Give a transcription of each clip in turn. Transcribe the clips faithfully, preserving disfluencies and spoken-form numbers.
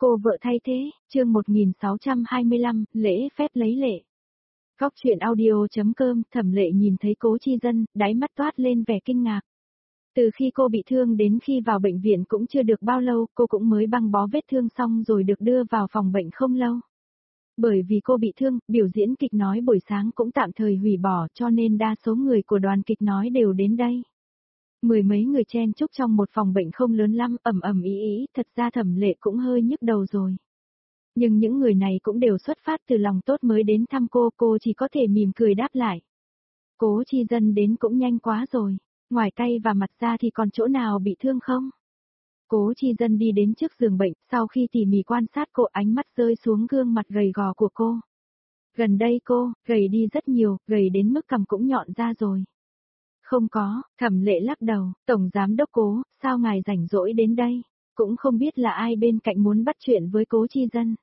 Cô vợ thay thế, chương một nghìn sáu trăm hai mươi lăm, lễ phép lấy lệ. Góc truyện audio.com, Thẩm Lệ nhìn thấy Cố Chi Dân, đáy mắt toát lên vẻ kinh ngạc. Từ khi cô bị thương đến khi vào bệnh viện cũng chưa được bao lâu, cô cũng mới băng bó vết thương xong rồi được đưa vào phòng bệnh không lâu. Bởi vì cô bị thương, biểu diễn kịch nói buổi sáng cũng tạm thời hủy bỏ cho nên đa số người của đoàn kịch nói đều đến đây. Mười mấy người chen chúc trong một phòng bệnh không lớn lắm, ầm ầm ý ý, thật ra Thẩm Lệ cũng hơi nhức đầu rồi. Nhưng những người này cũng đều xuất phát từ lòng tốt mới đến thăm cô, cô chỉ có thể mỉm cười đáp lại. Cố Chi Dân đến cũng nhanh quá rồi, ngoài tay và mặt ra thì còn chỗ nào bị thương không? Cố Chi Dân đi đến trước giường bệnh, sau khi tỉ mỉ quan sát cô, ánh mắt rơi xuống gương mặt gầy gò của cô. Gần đây cô, gầy đi rất nhiều, gầy đến mức cằm cũng nhọn ra rồi. Không có, Thẩm Lệ lắc đầu, Tổng Giám Đốc Cố, sao ngài rảnh rỗi đến đây? Cũng không biết là ai bên cạnh muốn bắt chuyện với Cố Chi Dân.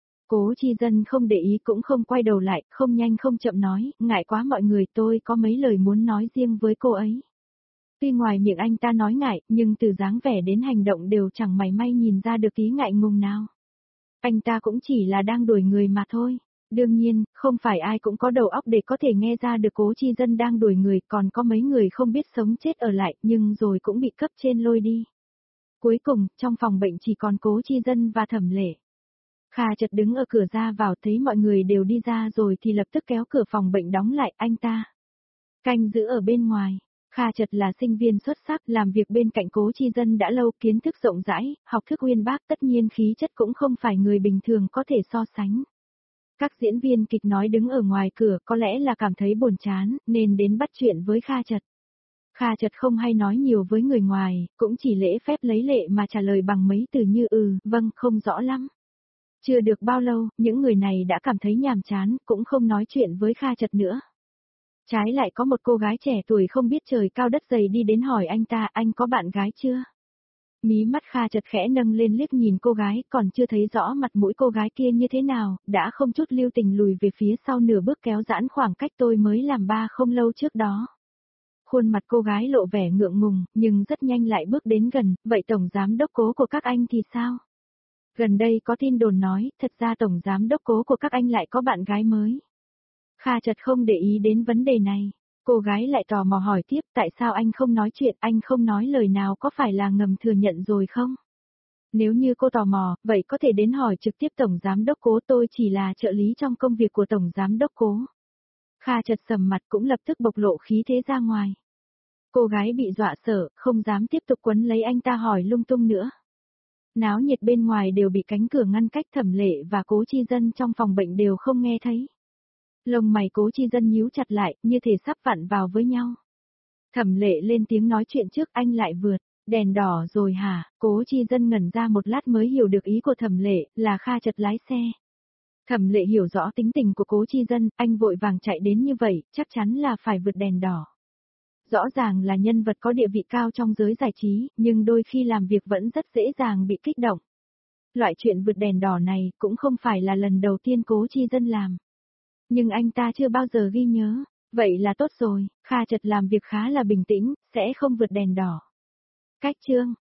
Cố Chi Dân không để ý cũng không quay đầu lại, không nhanh không chậm nói, ngại quá mọi người, tôi có mấy lời muốn nói riêng với cô ấy. Tuy ngoài miệng anh ta nói ngại, nhưng từ dáng vẻ đến hành động đều chẳng mảy may nhìn ra được tí ngại ngùng nào. Anh ta cũng chỉ là đang đuổi người mà thôi. Đương nhiên, không phải ai cũng có đầu óc để có thể nghe ra được Cố Chi Dân đang đuổi người, còn có mấy người không biết sống chết ở lại, nhưng rồi cũng bị cấp trên lôi đi. Cuối cùng, trong phòng bệnh chỉ còn Cố Chi Dân và Thẩm Lệ. Kha chợt đứng ở cửa ra vào, thấy mọi người đều đi ra rồi thì lập tức kéo cửa phòng bệnh đóng lại. Anh ta canh giữ ở bên ngoài. Kha chợt là sinh viên xuất sắc, làm việc bên cạnh Cố Chi Dân đã lâu, kiến thức rộng rãi, học thức uyên bác, tất nhiên khí chất cũng không phải người bình thường có thể so sánh. Các diễn viên kịch nói đứng ở ngoài cửa có lẽ là cảm thấy buồn chán, nên đến bắt chuyện với Kha chợt. Kha chợt không hay nói nhiều với người ngoài, cũng chỉ lễ phép lấy lệ mà trả lời bằng mấy từ như ừ, vâng, không rõ lắm. Chưa được bao lâu, những người này đã cảm thấy nhàm chán, cũng không nói chuyện với Kha chợt nữa. Trái lại có một cô gái trẻ tuổi không biết trời cao đất dày đi đến hỏi anh ta, anh có bạn gái chưa? Mí mắt Kha chợt khẽ nâng lên liếc nhìn cô gái, còn chưa thấy rõ mặt mũi cô gái kia như thế nào, đã không chút lưu tình lùi về phía sau nửa bước kéo giãn khoảng cách tôi mới làm ba không lâu trước đó. Khuôn mặt cô gái lộ vẻ ngượng ngùng, nhưng rất nhanh lại bước đến gần, vậy Tổng Giám Đốc Cố của các anh thì sao? Gần đây có tin đồn nói, thật ra Tổng Giám Đốc Cố của các anh lại có bạn gái mới. Kha chợt không để ý đến vấn đề này. Cô gái lại tò mò hỏi tiếp, tại sao anh không nói chuyện, anh không nói lời nào, có phải là ngầm thừa nhận rồi không? Nếu như cô tò mò, vậy có thể đến hỏi trực tiếp Tổng Giám Đốc Cố, tôi chỉ là trợ lý trong công việc của Tổng Giám Đốc Cố. Kha chợt sầm mặt cũng lập tức bộc lộ khí thế ra ngoài. Cô gái bị dọa sợ, không dám tiếp tục quấn lấy anh ta hỏi lung tung nữa. Náo nhiệt bên ngoài đều bị cánh cửa ngăn cách, Thẩm Lệ và Cố Chi Dân trong phòng bệnh đều không nghe thấy. Lông mày Cố Chi Dân nhíu chặt lại, như thể sắp vặn vào với nhau. Thẩm Lệ lên tiếng nói chuyện trước, anh lại vượt, đèn đỏ rồi hả? Cố Chi Dân ngẩn ra một lát mới hiểu được ý của Thẩm Lệ, là Kha chợt lái xe. Thẩm Lệ hiểu rõ tính tình của Cố Chi Dân, anh vội vàng chạy đến như vậy, chắc chắn là phải vượt đèn đỏ. Rõ ràng là nhân vật có địa vị cao trong giới giải trí, nhưng đôi khi làm việc vẫn rất dễ dàng bị kích động. Loại chuyện vượt đèn đỏ này cũng không phải là lần đầu tiên Cố Chi Dân làm. Nhưng anh ta chưa bao giờ ghi nhớ, vậy là tốt rồi, Kha chợt làm việc khá là bình tĩnh, sẽ không vượt đèn đỏ. Cách chương